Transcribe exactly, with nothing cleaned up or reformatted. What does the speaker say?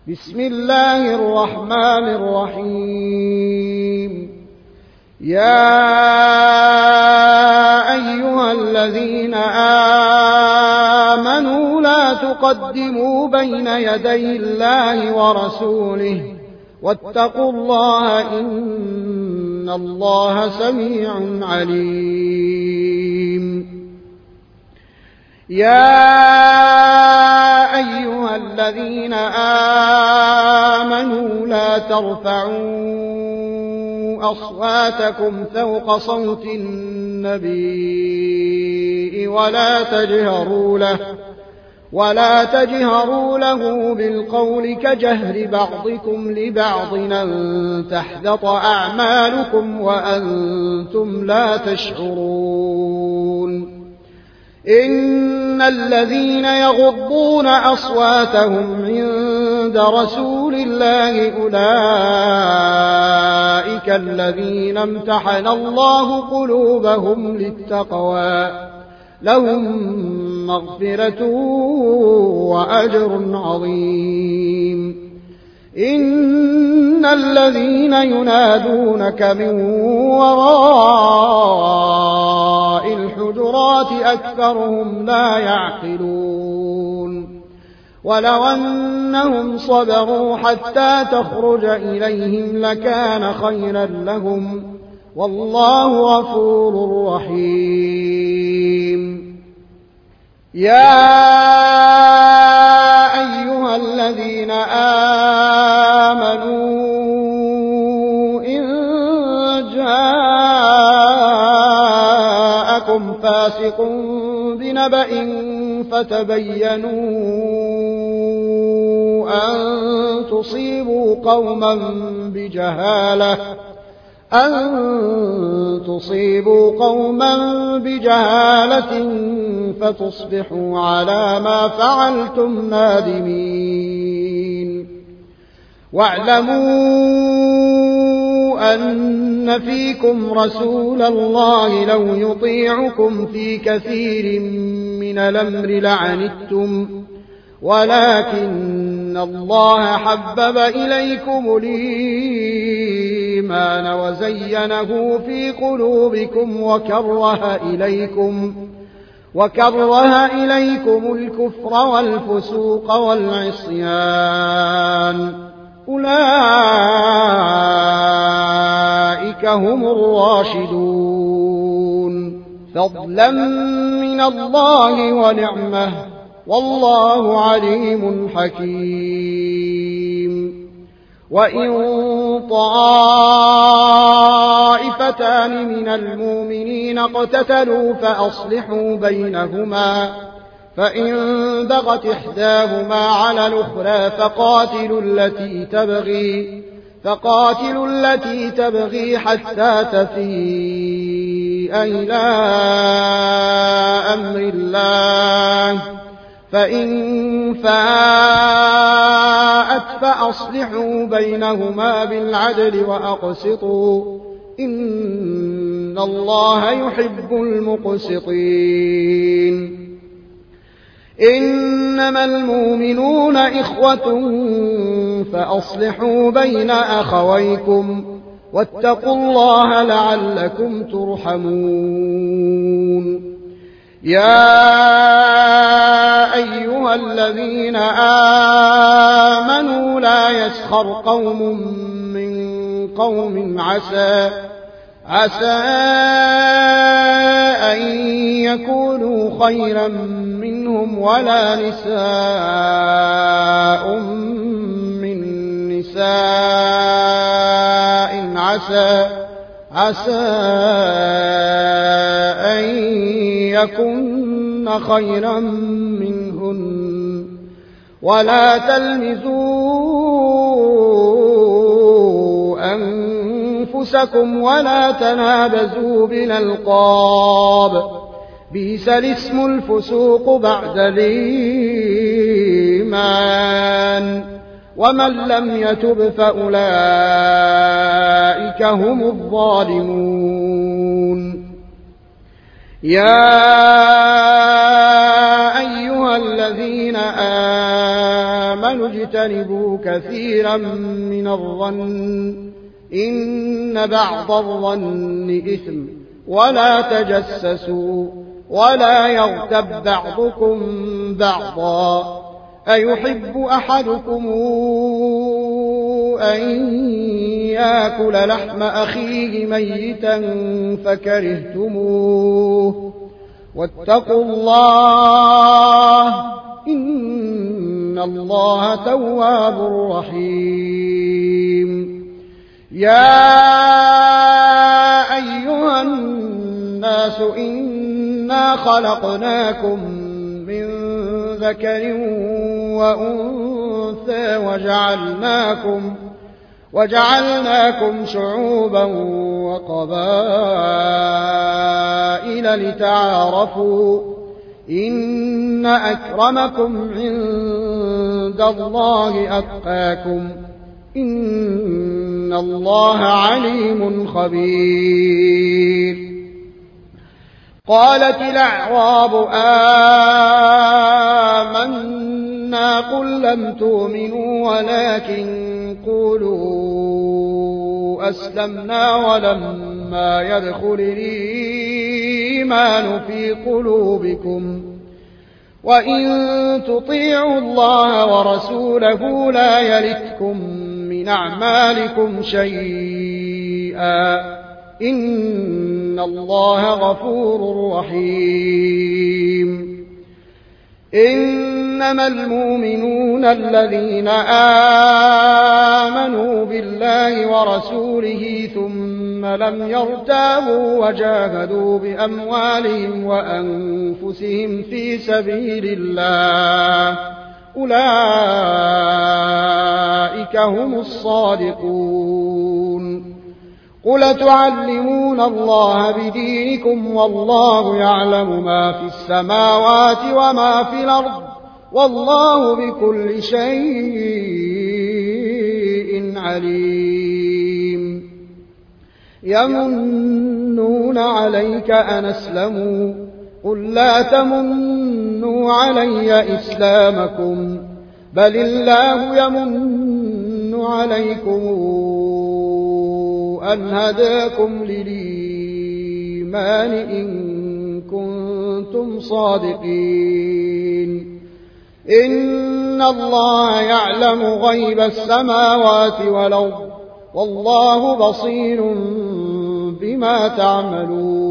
بسم الله الرحمن الرحيم. يا أيها الذين آمنوا لا تقدموا بين يدي الله ورسوله واتقوا الله إن الله سميع عليم. يا أيها الذين آمنوا لا ترفعوا أصواتكم فوق صوت النبي ولا تجهروا له ولا تجهروا له بالقول كجهر بعضكم لبعض أن تحبط أعمالكم وأنتم لا تشعرون. إن الذين يغضون أصواتهم عند رسول الله أولئك الذين امتحن الله قلوبهم للتقوى لهم مغفرة وأجر عظيم. إن الذين ينادونك من وراء الحجرات أكثرهم لا يعقلون. ولو أنهم صبروا حتى تخرج إليهم لكان خيرا لهم والله غفور رحيم. يا أيها الذين آمنوا إن جاءكم فاسق بنبأ فتبينوا أن تصيبوا قوما بجهالة أن تصيبوا قوما بجهالة فتصبحوا على ما فعلتم نادمين. واعلموا أن فيكم رسول الله لو يطيعكم في كثير من الأمر لعنتم ولكن الله حبب إليكم الإيمان وزينه في قلوبكم وكره إليكم وكره إليكم الكفر والفسوق والعصيان أولئك هم الراشدون فضلا من الله ونعمه والله عليم حكيم. وإن طائفتان من المؤمنين اقتتلوا فأصلحوا بينهما فإن بغت إحداهما على الأخرى فقاتلوا التي تبغي فقاتلوا التي تبغي حتى تفيء إلى أمر الله فإن فاءت فأصلحوا بينهما بالعدل وأقسطوا إن الله يحب المقسطين. إنما المؤمنون إخوة فأصلحوا بين أخويكم واتقوا الله لعلكم ترحمون. يا أيها الذين آمنوا لا يسخر قوم من قوم عسى عسى أن يكونوا خيرا منهم ولا نساء من نساء عسى عسى أن يكن خيرا منهن ولا تلمزوا أنفسكم ولا تنابزوا بالألقاب بئس الاسم الفسوق بعد الإيمان ومن لم يتب فأولئك هم الظالمون. يا أيها الذين واجتنبوا كثيرا من الظن إن بعض الظن إثم ولا تجسسوا ولا يغتب بعضكم بعضا أيحب أحدكم أن يأكل لحم أخيه ميتا فكرهتموه واتقوا الله إن الله تواب رحيم يا أيها الناس إنا خلقناكم من ذكر وأنثى وجعلناكم وجعلناكم شعوبا وقبائل لتعارفوا إن أكرمكم عند الله أتقاكم إن الله عليم خبير قالت الأعراب آمنا قل لم تؤمنوا ولكن قولوا أسلمنا ولما يدخل الإيمان في قلوبكم وإن تطيعوا الله ورسوله لا يلتكم من أعمالكم شيئا إن الله غفور رحيم إنما المؤمنون الذين آمنوا بالله ورسوله ثم لم يرتابوا وجاهدوا بأموالهم وأنفسهم في سبيل الله أولئك هم الصادقون قل تعلمون الله بدينكم والله يعلم ما في السماوات وما في الأرض والله بكل شيء عليم يمنون عليك أن أسلموا قل لا تمنوا علي إسلامكم بل الله يمن عليكم أن هداكم للإيمان إن كنتم صادقين إن الله يعلم غيب السماوات والأرض والله بصير بما تعملون